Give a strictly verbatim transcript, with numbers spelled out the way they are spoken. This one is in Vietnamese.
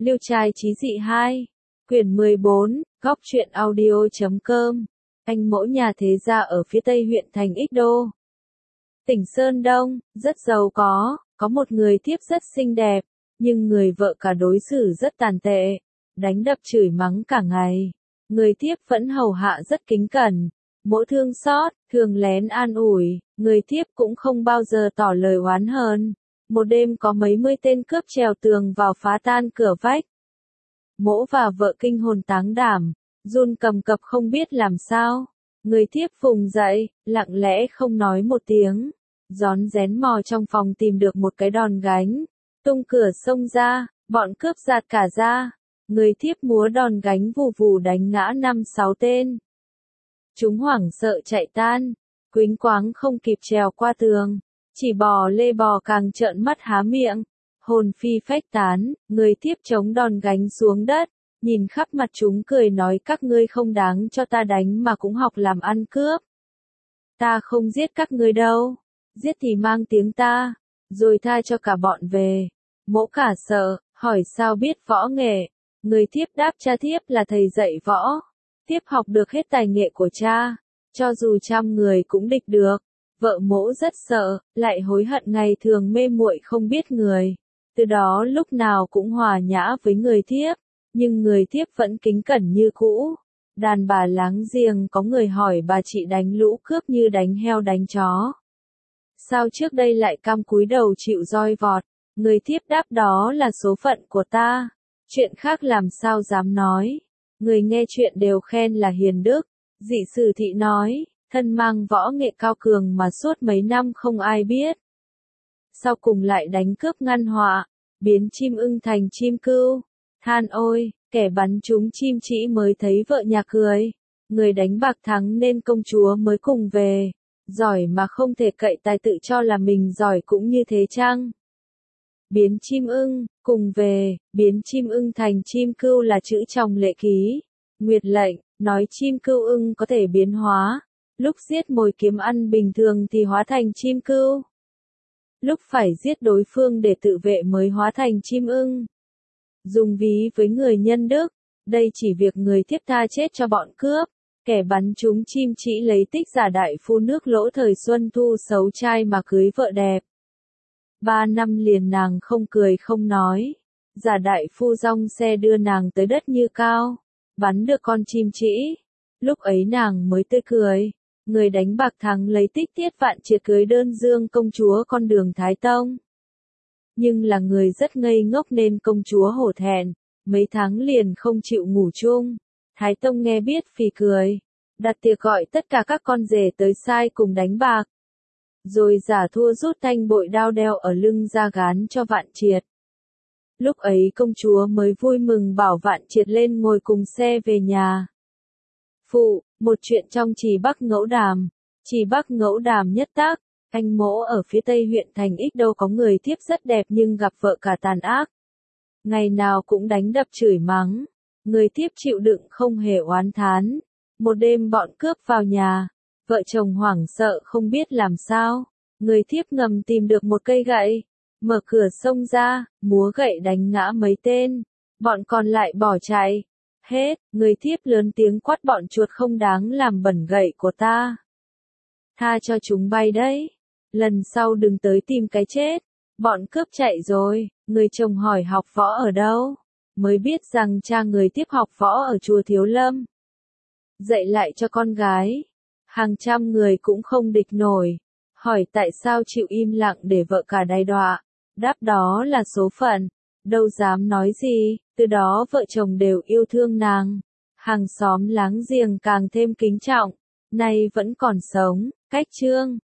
Liêu trai chí dị hai, quyển mười bốn, góc truyện audio chấm com. Anh mỗ nhà thế gia ở phía tây huyện thành Ích Đô, tỉnh Sơn Đông, rất giàu có, có một người thiếp rất xinh đẹp, nhưng người vợ cả đối xử rất tàn tệ, đánh đập chửi mắng cả ngày. Người thiếp vẫn hầu hạ rất kính cẩn, mỗ thương xót, thường lén an ủi, người thiếp cũng không bao giờ tỏ lời oán hờn. Một đêm có mấy mươi tên cướp trèo tường vào phá tan cửa vách. Mỗ và vợ kinh hồn táng đảm, run cầm cập không biết làm sao. Người thiếp vùng dậy, lặng lẽ không nói một tiếng, rón rén mò trong phòng tìm được một cái đòn gánh, tung cửa xông ra, bọn cướp giạt cả ra. Người thiếp múa đòn gánh vù vù đánh ngã năm sáu tên. Chúng hoảng sợ chạy tan, quýnh quáng không kịp trèo qua tường, chỉ bò lê bò càng trợn mắt há miệng, hồn phi phách tán. Người thiếp chống đòn gánh xuống đất, nhìn khắp mặt chúng cười nói các ngươi không đáng cho ta đánh mà cũng học làm ăn cướp. Ta không giết các ngươi đâu, giết thì mang tiếng ta, rồi tha cho cả bọn về. Mỗ cả sợ, hỏi sao biết võ nghệ. Người thiếp đáp cha thiếp là thầy dạy võ, thiếp học được hết tài nghệ của cha, cho dù trăm người cũng địch được. Vợ mỗ rất sợ, lại hối hận ngày thường mê muội không biết người, từ đó lúc nào cũng hòa nhã với người thiếp, nhưng người thiếp vẫn kính cẩn như cũ. Đàn bà láng giềng có người hỏi bà chị đánh lũ cướp như đánh heo đánh chó, sao trước đây lại cam cúi đầu chịu roi vọt. Người thiếp đáp đó là số phận của ta, chuyện khác làm sao dám nói. Người nghe chuyện đều khen là hiền đức. Dị sử thị nói, thân mang võ nghệ cao cường mà suốt mấy năm không ai biết, sau cùng lại đánh cướp ngăn họa, biến chim ưng thành chim cưu. Than ôi, kẻ bắn trúng chim chỉ mới thấy vợ nhà cười. Người đánh bạc thắng nên công chúa mới cùng về. Giỏi mà không thể cậy tài tự cho là mình giỏi cũng như thế chăng? Biến chim ưng, cùng về, biến chim ưng thành chim cưu là chữ trong lệ ký. Nguyệt lệnh, nói chim cưu ưng có thể biến hóa. Lúc giết mồi kiếm ăn bình thường thì hóa thành chim cưu. Lúc phải giết đối phương để tự vệ mới hóa thành chim ưng. Dùng ví với người nhân đức, đây chỉ việc người thiếp tha chết cho bọn cướp. Kẻ bắn trúng chim chỉ lấy tích giả đại phu nước lỗ thời xuân thu xấu trai mà cưới vợ đẹp. Ba năm liền nàng không cười không nói. Giả đại phu rong xe đưa nàng tới đất như cao, bắn được con chim chỉ. Lúc ấy nàng mới tươi cười. Người đánh bạc thắng lấy tích tiết vạn triệt cưới đơn dương công chúa con đường Thái Tông. Nhưng là người rất ngây ngốc nên công chúa hổ thẹn, mấy tháng liền không chịu ngủ chung. Thái Tông nghe biết phì cười, đặt tiệc gọi tất cả các con rể tới sai cùng đánh bạc. Rồi giả thua rút thanh bội đao đeo ở lưng ra gán cho vạn triệt. Lúc ấy công chúa mới vui mừng bảo vạn triệt lên ngồi cùng xe về nhà. Phụ, một chuyện trong Trì Bắc Ngẫu Đàm. Trì Bắc Ngẫu Đàm nhất tác, anh mỗ ở phía tây huyện thành Ích Đô có người thiếp rất đẹp nhưng gặp vợ cả tàn ác. Ngày nào cũng đánh đập chửi mắng. Người thiếp chịu đựng không hề oán thán. Một đêm bọn cướp vào nhà, vợ chồng hoảng sợ không biết làm sao. Người thiếp ngầm tìm được một cây gậy, mở cửa xông ra, múa gậy đánh ngã mấy tên. Bọn còn lại bỏ chạy. Hết, người thiếp lớn tiếng quát bọn chuột không đáng làm bẩn gậy của ta. Tha cho chúng bay đấy. Lần sau đừng tới tìm cái chết. Bọn cướp chạy rồi, người chồng hỏi học võ ở đâu. Mới biết rằng cha người thiếp học võ ở chùa Thiếu Lâm. Dạy lại cho con gái. Hàng trăm người cũng không địch nổi. Hỏi tại sao chịu im lặng để vợ cả đày đọa. Đáp đó là số phận. Đâu dám nói gì, từ đó vợ chồng đều yêu thương nàng. Hàng xóm láng giềng càng thêm kính trọng, nay vẫn còn sống. Cách chương